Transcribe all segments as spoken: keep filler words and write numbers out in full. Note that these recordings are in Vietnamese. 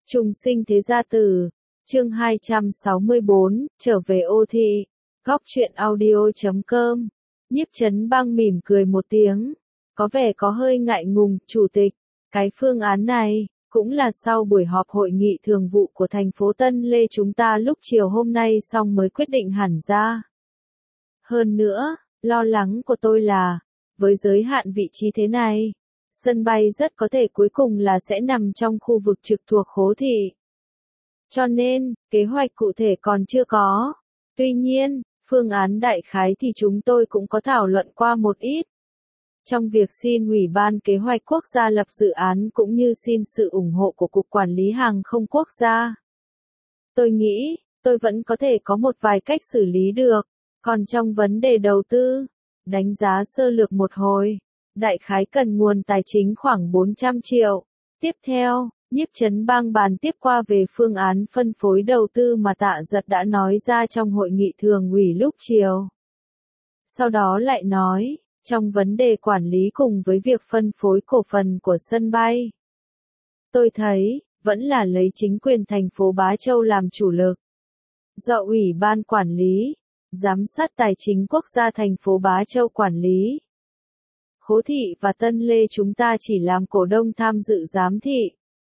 Trùng sinh thế gia tử, chương hai trăm sáu mươi bốn, trở về ô thị, góc truyện audio chấm com. Nhiếp Chấn Bang mỉm cười một tiếng, có vẻ có hơi ngại ngùng, chủ tịch, cái phương án này, cũng là sau buổi họp hội nghị thường vụ của thành phố Tân Lê chúng ta lúc chiều hôm nay xong mới quyết định hẳn ra. Hơn nữa, lo lắng của tôi là, với giới hạn vị trí thế này, sân bay rất có thể cuối cùng là sẽ nằm trong khu vực trực thuộc Khố thị. Cho nên, kế hoạch cụ thể còn chưa có. Tuy nhiên, phương án đại khái thì chúng tôi cũng có thảo luận qua một ít. Trong việc xin Ủy ban Kế hoạch Quốc gia lập dự án cũng như xin sự ủng hộ của Cục Quản lý Hàng không Quốc gia. Tôi nghĩ, tôi vẫn có thể có một vài cách xử lý được. Còn trong vấn đề đầu tư, đánh giá sơ lược một hồi, đại khái cần nguồn tài chính khoảng bốn trăm triệu. Tiếp theo, Nhiếp Chấn Bang bàn tiếp qua về phương án phân phối đầu tư mà Tạ Giật đã nói ra trong hội nghị thường ủy lúc chiều. Sau đó lại nói, trong vấn đề quản lý cùng với việc phân phối cổ phần của sân bay, tôi thấy, vẫn là lấy chính quyền thành phố Bá Châu làm chủ lực. Do Ủy ban Quản lý, Giám sát Tài chính Quốc gia thành phố Bá Châu quản lý. Khố thị và Tân Lê chúng ta chỉ làm cổ đông tham dự giám thị.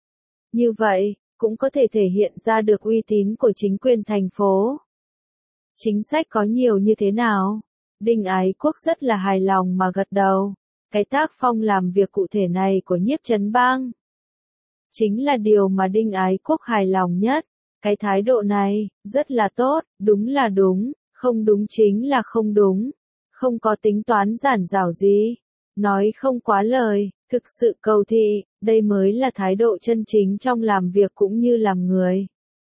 Như vậy, cũng có thể thể hiện ra được uy tín của chính quyền thành phố. Chính sách có nhiều như thế nào? Đinh Ái Quốc rất là hài lòng mà gật đầu. Cái tác phong làm việc cụ thể này của Nhiếp Chấn Bang chính là điều mà Đinh Ái Quốc hài lòng nhất. Cái thái độ này, rất là tốt, đúng là đúng, không đúng chính là không đúng. Không có tính toán giản dảo gì. Nói không quá lời, thực sự cầu thị, đây mới là thái độ chân chính trong làm việc cũng như làm người.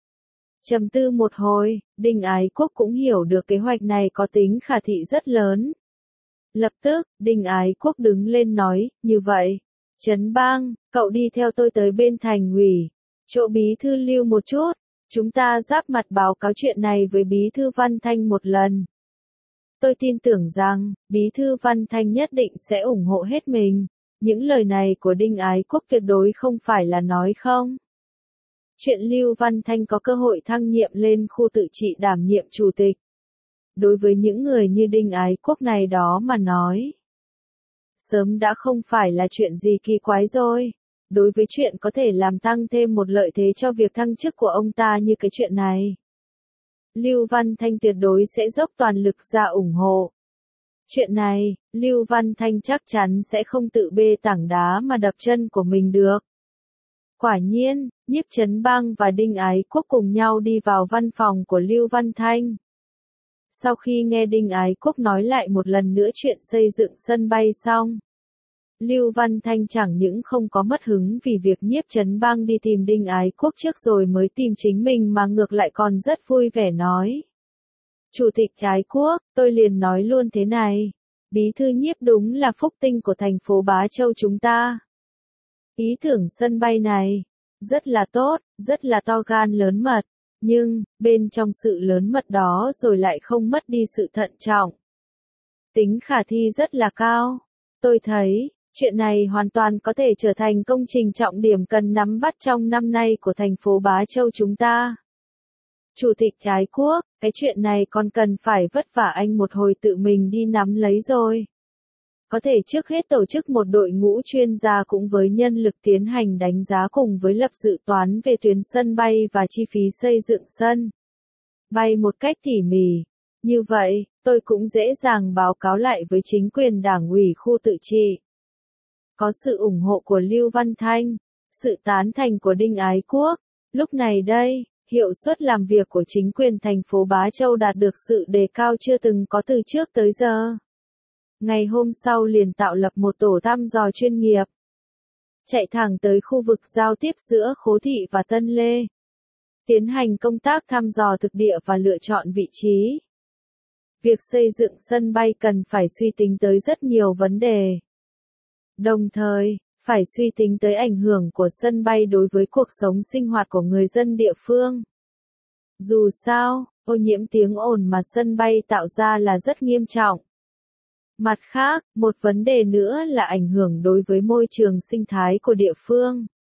Trầm tư một hồi, Đinh Ái Quốc cũng hiểu được kế hoạch này có tính khả thị rất lớn. Lập tức, Đinh Ái Quốc đứng lên nói, như vậy, Chấn Bang, cậu đi theo tôi tới bên thành ủy, chỗ bí thư Lưu một chút, chúng ta giáp mặt báo cáo chuyện này với bí thư Văn Thanh một lần. Tôi tin tưởng rằng, bí thư Văn Thanh nhất định sẽ ủng hộ hết mình. Những lời này của Đinh Ái Quốc tuyệt đối không phải là nói không. Chuyện Lưu Văn Thanh có cơ hội thăng nhiệm lên khu tự trị đảm nhiệm chủ tịch. Đối với những người như Đinh Ái Quốc này đó mà nói, sớm đã không phải là chuyện gì kỳ quái rồi. Đối với chuyện có thể làm tăng thêm một lợi thế cho việc thăng chức của ông ta như cái chuyện này, Lưu Văn Thanh tuyệt đối sẽ dốc toàn lực ra ủng hộ. Chuyện này, Lưu Văn Thanh chắc chắn sẽ không tự bê tảng đá mà đập chân của mình được. Quả nhiên, Nhiếp Chấn Bang và Đinh Ái Quốc cùng nhau đi vào văn phòng của Lưu Văn Thanh. Sau khi nghe Đinh Ái Quốc nói lại một lần nữa chuyện xây dựng sân bay xong, Lưu Văn Thanh chẳng những không có mất hứng vì việc Nhiếp Chấn Bang đi tìm Đinh Ái Quốc trước rồi mới tìm chính mình mà ngược lại còn rất vui vẻ nói. Chủ tịch Ái Quốc, tôi liền nói luôn thế này, bí thư Nhiếp đúng là phúc tinh của thành phố Bá Châu chúng ta. Ý tưởng sân bay này, rất là tốt, rất là to gan lớn mật, nhưng, bên trong sự lớn mật đó rồi lại không mất đi sự thận trọng. Tính khả thi rất là cao. Tôi thấy, chuyện này hoàn toàn có thể trở thành công trình trọng điểm cần nắm bắt trong năm nay của thành phố Bá Châu chúng ta. Chủ tịch Ái Quốc, cái chuyện này còn cần phải vất vả anh một hồi tự mình đi nắm lấy rồi. Có thể trước hết tổ chức một đội ngũ chuyên gia cũng với nhân lực tiến hành đánh giá cùng với lập dự toán về tuyến sân bay và chi phí xây dựng sân bay một cách tỉ mỉ. Như vậy, tôi cũng dễ dàng báo cáo lại với chính quyền đảng ủy khu tự trị. Có sự ủng hộ của Lưu Văn Thanh, sự tán thành của Đinh Ái Quốc, lúc này đây, hiệu suất làm việc của chính quyền thành phố Bá Châu đạt được sự đề cao chưa từng có từ trước tới giờ. Ngày hôm sau liền tạo lập một tổ thăm dò chuyên nghiệp, chạy thẳng tới khu vực giao tiếp giữa Khố thị và Tân Lê, tiến hành công tác thăm dò thực địa và lựa chọn vị trí. Việc xây dựng sân bay cần phải suy tính tới rất nhiều vấn đề. Đồng thời, phải suy tính tới ảnh hưởng của sân bay đối với cuộc sống sinh hoạt của người dân địa phương. Dù sao, ô nhiễm tiếng ồn mà sân bay tạo ra là rất nghiêm trọng. Mặt khác, một vấn đề nữa là ảnh hưởng đối với môi trường sinh thái của địa phương.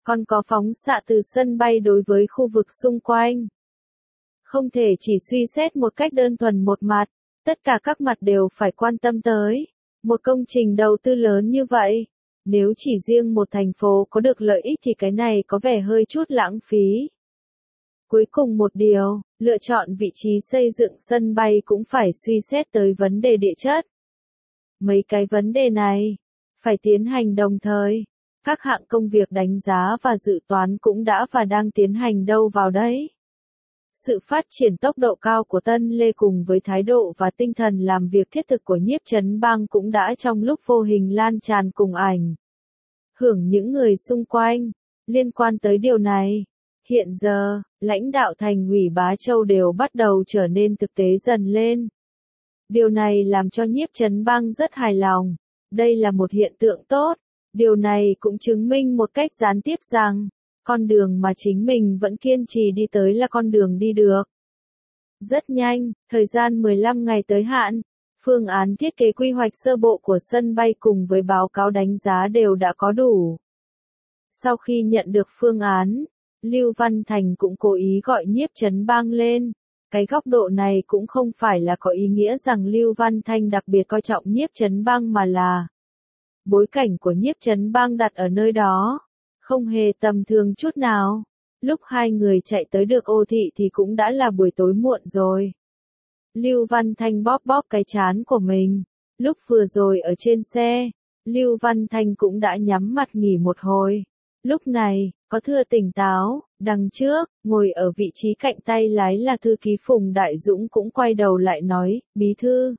còn có phóng xạ từ sân bay đối với khu vực xung quanh. Không thể chỉ suy xét một cách đơn thuần một mặt, tất cả các mặt đều phải quan tâm tới. Một công trình đầu tư lớn như vậy, nếu chỉ riêng một thành phố có được lợi ích thì cái này có vẻ hơi chút lãng phí. Cuối cùng một điều, lựa chọn vị trí xây dựng sân bay cũng phải suy xét tới vấn đề địa chất. Mấy cái vấn đề này phải tiến hành đồng thời. Các hạng công việc đánh giá và dự toán cũng đã và đang tiến hành đâu vào đấy. Sự phát triển tốc độ cao của Tân Lê cùng với thái độ và tinh thần làm việc thiết thực của Nhiếp Chấn Bang cũng đã trong lúc vô hình lan tràn cùng ảnh hưởng những người xung quanh. Liên quan tới điều này, hiện giờ, lãnh đạo thành ủy Bá Châu đều bắt đầu trở nên thực tế dần lên. Điều này làm cho Nhiếp Chấn Bang rất hài lòng. Đây là một hiện tượng tốt. Điều này cũng chứng minh một cách gián tiếp rằng, con đường mà chính mình vẫn kiên trì đi tới là con đường đi được. Rất nhanh, thời gian mười lăm ngày tới hạn, phương án thiết kế quy hoạch sơ bộ của sân bay cùng với báo cáo đánh giá đều đã có đủ. Sau khi nhận được phương án, Lưu Văn Thành cũng cố ý gọi Nhiếp Chấn Bang lên. Cái góc độ này cũng không phải là có ý nghĩa rằng Lưu Văn Thanh đặc biệt coi trọng Nhiếp Chấn Bang mà là bối cảnh của Nhiếp Chấn Bang đặt ở nơi đó, không hề tầm thường chút nào. Lúc hai người chạy tới được Ô Thị thì cũng đã là buổi tối muộn rồi. Lưu Văn Thanh bóp bóp cái trán của mình. Lúc vừa rồi ở trên xe, Lưu Văn Thanh cũng đã nhắm mặt nghỉ một hồi. Lúc này, có thưa tỉnh táo, đằng trước, ngồi ở vị trí cạnh tay lái là thư ký Phùng Đại Dũng cũng quay đầu lại nói, bí thư,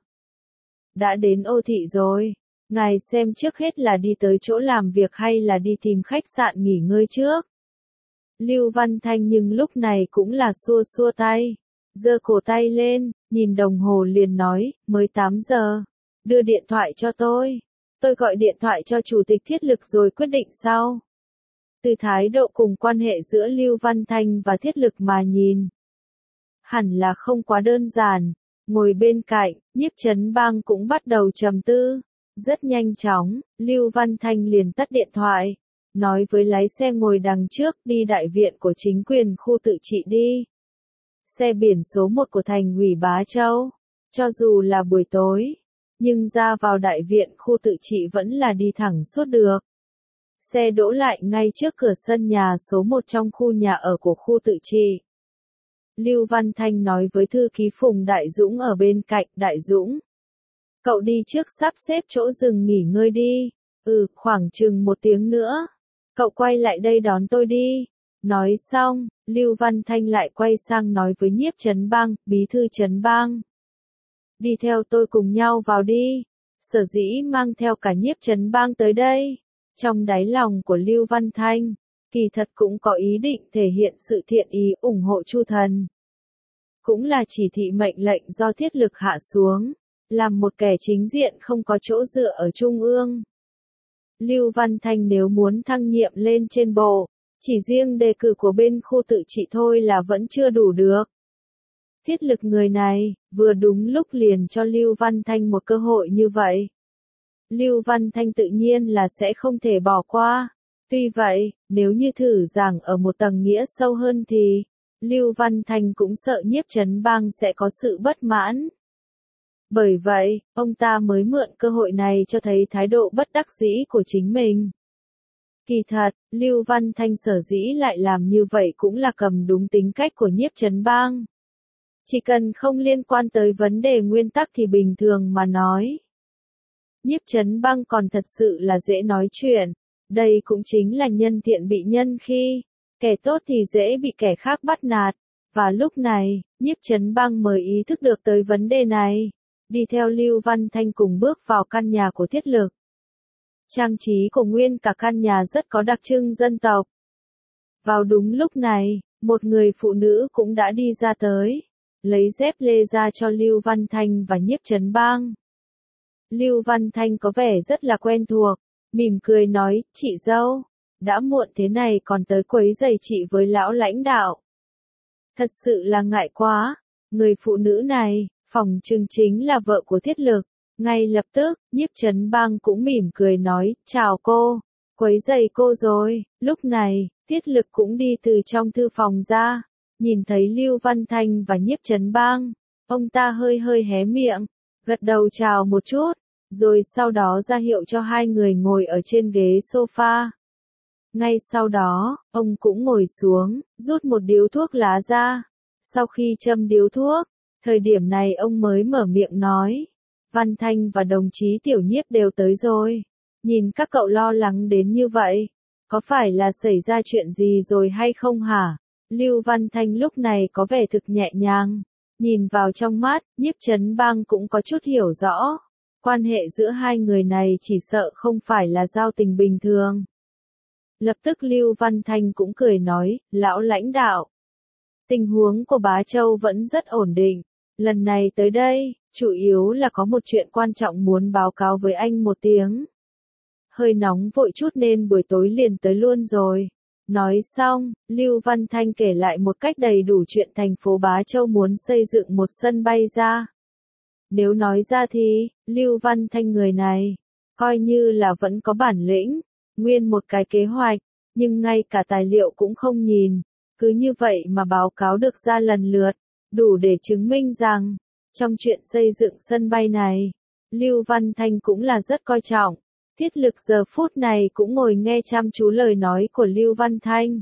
đã đến Ô Thị rồi. Ngài xem trước hết là đi tới chỗ làm việc hay là đi tìm khách sạn nghỉ ngơi trước. Lưu Văn Thanh nhưng lúc này cũng là xua xua tay, giơ cổ tay lên, nhìn đồng hồ liền nói, mới tám giờ, đưa điện thoại cho tôi. Tôi gọi điện thoại cho chủ tịch thiết lực rồi quyết định sau. Từ thái độ cùng quan hệ giữa Lưu Văn Thanh và thiết lực mà nhìn, hẳn là không quá đơn giản. Ngồi bên cạnh, Nhiếp Chấn Bang cũng bắt đầu trầm tư. Rất nhanh chóng, Lưu Văn Thanh liền tắt điện thoại, nói với lái xe ngồi đằng trước đi đại viện của chính quyền khu tự trị đi. Xe biển số một của thành ủy Bá Châu, cho dù là buổi tối, nhưng ra vào đại viện khu tự trị vẫn là đi thẳng suốt được. Xe đỗ lại ngay trước cửa sân nhà số một trong khu nhà ở của khu tự trị. Lưu Văn Thanh nói với thư ký Phùng Đại Dũng ở bên cạnh, Đại Dũng, cậu đi trước sắp xếp chỗ dừng nghỉ ngơi đi. Ừ, khoảng chừng một tiếng nữa. Cậu quay lại đây đón tôi đi. Nói xong, Lưu Văn Thanh lại quay sang nói với Nhiếp Chấn Bang, bí thư Chấn Bang, đi theo tôi cùng nhau vào đi. Sở dĩ mang theo cả Nhiếp Chấn Bang tới đây. Trong đáy lòng của Lưu Văn Thanh, kỳ thật cũng có ý định thể hiện sự thiện ý ủng hộ Chu Thần. Cũng là chỉ thị mệnh lệnh do thiết lực hạ xuống. Làm một kẻ chính diện không có chỗ dựa ở Trung ương. Lưu Văn Thanh nếu muốn thăng nhiệm lên trên bộ, chỉ riêng đề cử của bên khu tự trị thôi là vẫn chưa đủ được. Thiết lực người này, vừa đúng lúc liền cho Lưu Văn Thanh một cơ hội như vậy. Lưu Văn Thanh tự nhiên là sẽ không thể bỏ qua. Tuy vậy, nếu như thử giảng ở một tầng nghĩa sâu hơn thì, Lưu Văn Thanh cũng sợ Nhiếp Chấn Bang sẽ có sự bất mãn. Bởi vậy, ông ta mới mượn cơ hội này cho thấy thái độ bất đắc dĩ của chính mình. Kỳ thật, Lưu Văn Thanh sở dĩ lại làm như vậy cũng là cầm đúng tính cách của Nhiếp Chấn Bang. Chỉ cần không liên quan tới vấn đề nguyên tắc thì bình thường mà nói. Nhiếp Chấn Bang còn thật sự là dễ nói chuyện. Đây cũng chính là nhân thiện bị nhân khi, kẻ tốt thì dễ bị kẻ khác bắt nạt. Và lúc này, Nhiếp Chấn Bang mới ý thức được tới vấn đề này. Đi theo Lưu Văn Thanh cùng bước vào căn nhà của thiết lực. Trang trí của nguyên cả căn nhà rất có đặc trưng dân tộc. Vào đúng lúc này, một người phụ nữ cũng đã đi ra tới, lấy dép lê ra cho Lưu Văn Thanh và Nhiếp Chấn Bang. Lưu Văn Thanh có vẻ rất là quen thuộc, mỉm cười nói, chị dâu, đã muộn thế này còn tới quấy rầy chị với lão lãnh đạo. Thật sự là ngại quá, người phụ nữ này, phòng trừng chính là vợ của thiết lực. Ngay lập tức, Nhiếp Chấn Bang cũng mỉm cười nói, chào cô, quấy rầy cô rồi. Lúc này, Tiết Lực cũng đi từ trong thư phòng ra, nhìn thấy Lưu Văn Thanh và Nhiếp Chấn Bang, ông ta hơi hơi hé miệng, gật đầu chào một chút, rồi sau đó ra hiệu cho hai người ngồi ở trên ghế sofa. Ngay sau đó, ông cũng ngồi xuống, rút một điếu thuốc lá ra. Sau khi châm điếu thuốc, thời điểm này ông mới mở miệng nói, Văn Thanh và đồng chí Tiểu Nhiếp đều tới rồi. Nhìn các cậu lo lắng đến như vậy, có phải là xảy ra chuyện gì rồi hay không hả? Lưu Văn Thanh lúc này có vẻ thực nhẹ nhàng, nhìn vào trong mắt, Nhiếp Chấn Bang cũng có chút hiểu rõ. Quan hệ giữa hai người này chỉ sợ không phải là giao tình bình thường. Lập tức Lưu Văn Thanh cũng cười nói, lão lãnh đạo. Tình huống của Bá Châu vẫn rất ổn định. Lần này tới đây, chủ yếu là có một chuyện quan trọng muốn báo cáo với anh một tiếng. Hơi nóng vội chút nên buổi tối liền tới luôn rồi. Nói xong, Lưu Văn Thanh kể lại một cách đầy đủ chuyện thành phố Bá Châu muốn xây dựng một sân bay ra. Nếu nói ra thì, Lưu Văn Thanh người này, coi như là vẫn có bản lĩnh, nguyên một cái kế hoạch, nhưng ngay cả tài liệu cũng không nhìn. Cứ như vậy mà báo cáo được ra lần lượt, đủ để chứng minh rằng, trong chuyện xây dựng sân bay này, Lưu Văn Thanh cũng là rất coi trọng. Tiết Lực giờ phút này cũng ngồi nghe chăm chú lời nói của Lưu Văn Thanh.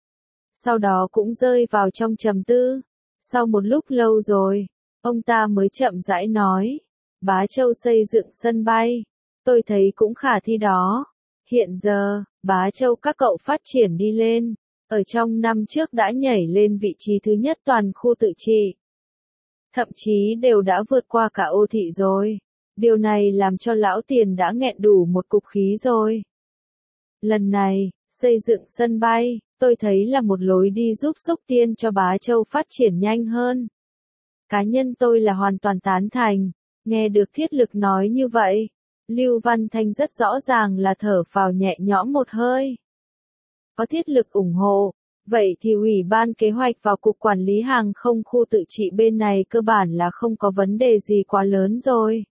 Sau đó cũng rơi vào trong trầm tư. Sau một lúc lâu rồi, ông ta mới chậm rãi nói, Bá Châu xây dựng sân bay, tôi thấy cũng khả thi đó. Hiện giờ, Bá Châu các cậu phát triển đi lên, ở trong năm trước đã nhảy lên vị trí thứ nhất toàn khu tự trị. Thậm chí đều đã vượt qua cả Ô Thị rồi. Điều này làm cho lão Tiền đã nghẹn đủ một cục khí rồi. Lần này, xây dựng sân bay, tôi thấy là một lối đi giúp xúc tiến cho Bá Châu phát triển nhanh hơn. Cá nhân tôi là hoàn toàn tán thành. Nghe được Thiết Lực nói như vậy, Lưu Văn Thanh rất rõ ràng là thở phào nhẹ nhõm một hơi. Có Thiết Lực ủng hộ, vậy thì Ủy ban Kế hoạch và Cục Quản lý Hàng không khu tự trị bên này cơ bản là không có vấn đề gì quá lớn rồi.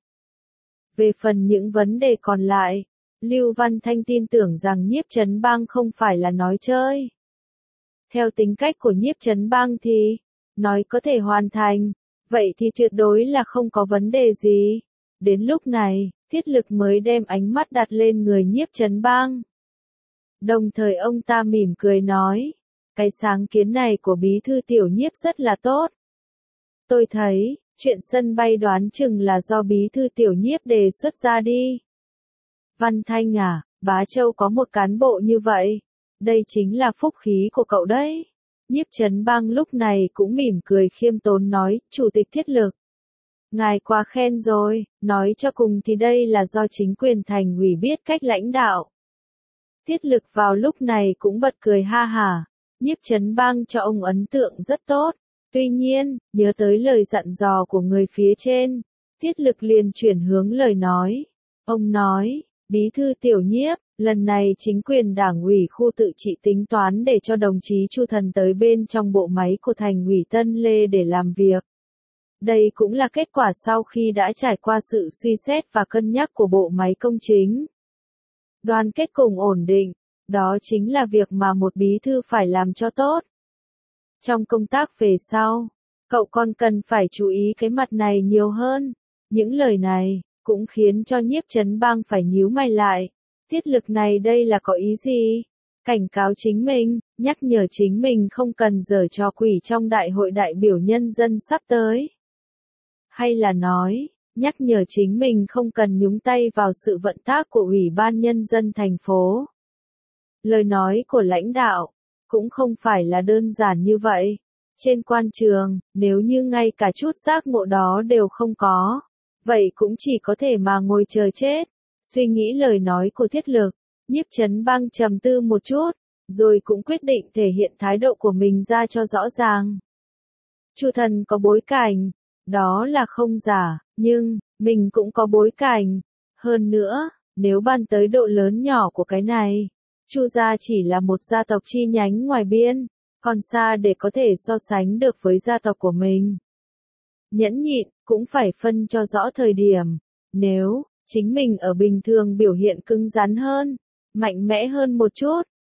Về phần những vấn đề còn lại, Lưu Văn Thanh tin tưởng rằng Nhiếp Chấn Bang không phải là nói chơi. Theo tính cách của Nhiếp Chấn Bang thì, nói có thể hoàn thành, vậy thì tuyệt đối là không có vấn đề gì. Đến lúc này, Thiết Lực mới đem ánh mắt đặt lên người Nhiếp Chấn Bang. Đồng thời ông ta mỉm cười nói, cái sáng kiến này của Bí thư Tiểu Nhiếp rất là tốt. Tôi thấy, chuyện sân bay đoán chừng là do Bí thư Tiểu Nhiếp đề xuất ra đi. Văn Thanh à, Bá Châu có một cán bộ như vậy. Đây chính là phúc khí của cậu đấy. Nhiếp Chấn Bang lúc này cũng mỉm cười khiêm tốn nói, Chủ tịch Thiết Lực. Ngài quá khen rồi, nói cho cùng thì đây là do chính quyền thành ủy biết cách lãnh đạo. Thiết Lực vào lúc này cũng bật cười ha hả. Nhiếp Chấn Bang cho ông ấn tượng rất tốt. Tuy nhiên, nhớ tới lời dặn dò của người phía trên, Thiết Lực liền chuyển hướng lời nói. Ông nói, Bí thư Tiểu Nhiếp, lần này chính quyền đảng ủy khu tự trị tính toán để cho đồng chí Chu Thần tới bên trong bộ máy của thành ủy Tân Lê để làm việc. Đây cũng là kết quả sau khi đã trải qua sự suy xét và cân nhắc của bộ máy công chính. Đoàn kết cùng ổn định, đó chính là việc mà một bí thư phải làm cho tốt. Trong công tác về sau, cậu còn cần phải chú ý cái mặt này nhiều hơn. Những lời này, cũng khiến cho Nhiếp Chấn Bang phải nhíu mày lại. Thiết Lực này đây là có ý gì? Cảnh cáo chính mình, nhắc nhở chính mình không cần giở trò quỷ trong đại hội đại biểu nhân dân sắp tới. Hay là nói, nhắc nhở chính mình không cần nhúng tay vào sự vận tác của Ủy ban Nhân dân thành phố. Lời nói của lãnh đạo, cũng không phải là đơn giản như vậy. Trên quan trường, nếu như ngay cả chút giác ngộ đó đều không có, vậy cũng chỉ có thể mà ngồi chờ chết. Suy nghĩ lời nói của Thiết Lực, Nhiếp Chấn Bang trầm tư một chút, rồi cũng quyết định thể hiện thái độ của mình ra cho rõ ràng. Chu Thần có bối cảnh, đó là không giả, nhưng, mình cũng có bối cảnh. Hơn nữa, nếu bàn tới độ lớn nhỏ của cái này, Chu gia chỉ là một gia tộc chi nhánh ngoài biên, còn xa để có thể so sánh được với gia tộc của mình. Nhẫn nhịn, cũng phải phân cho rõ thời điểm. Nếu, chính mình ở bình thường biểu hiện cứng rắn hơn, mạnh mẽ hơn một chút,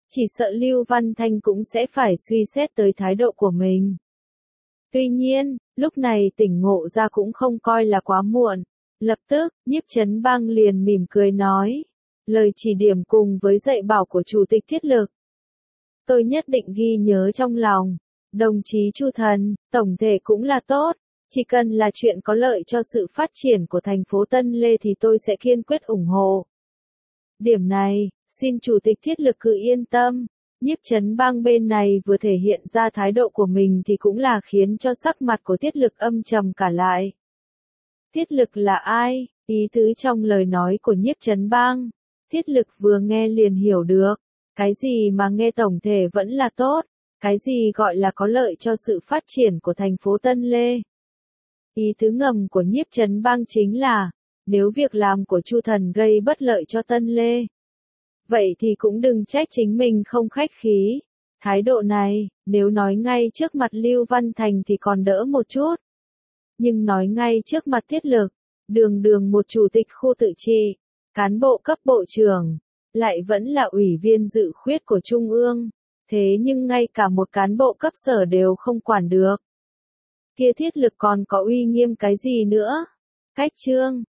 chỉ sợ Lưu Văn Thanh cũng sẽ phải suy xét tới thái độ của mình. Tuy nhiên, lúc này tỉnh ngộ ra cũng không coi là quá muộn. Lập tức, Nhiếp Chấn Bang liền mỉm cười nói, lời chỉ điểm cùng với dạy bảo của Chủ tịch Thiết Lực, tôi nhất định ghi nhớ trong lòng. Đồng chí Chu Thần, tổng thể cũng là tốt, chỉ cần là chuyện có lợi cho sự phát triển của thành phố Tân Lê thì tôi sẽ kiên quyết ủng hộ. Điểm này, xin Chủ tịch Thiết Lực cứ yên tâm. Nhiếp Chấn Bang bên này vừa thể hiện ra thái độ của mình thì cũng là khiến cho sắc mặt của Thiết Lực âm trầm cả lại. Thiết Lực là ai? Ý tứ trong lời nói của Nhiếp Chấn Bang, Thiết Lực vừa nghe liền hiểu được. Cái gì mà nghe tổng thể vẫn là tốt, cái gì gọi là có lợi cho sự phát triển của thành phố Tân Lê. Ý tứ ngầm của Nhiếp Chấn Bang chính là, nếu việc làm của Chu Thần gây bất lợi cho Tân Lê, vậy thì cũng đừng trách chính mình không khách khí. Thái độ này, nếu nói ngay trước mặt Lưu Văn Thành thì còn đỡ một chút. Nhưng nói ngay trước mặt Thiết Lực, đường đường một chủ tịch khu tự trị, cán bộ cấp bộ trưởng, lại vẫn là ủy viên dự khuyết của Trung ương. Thế nhưng ngay cả một cán bộ cấp sở đều không quản được. Kia Thiết Lực còn có uy nghiêm cái gì nữa? Cách trương,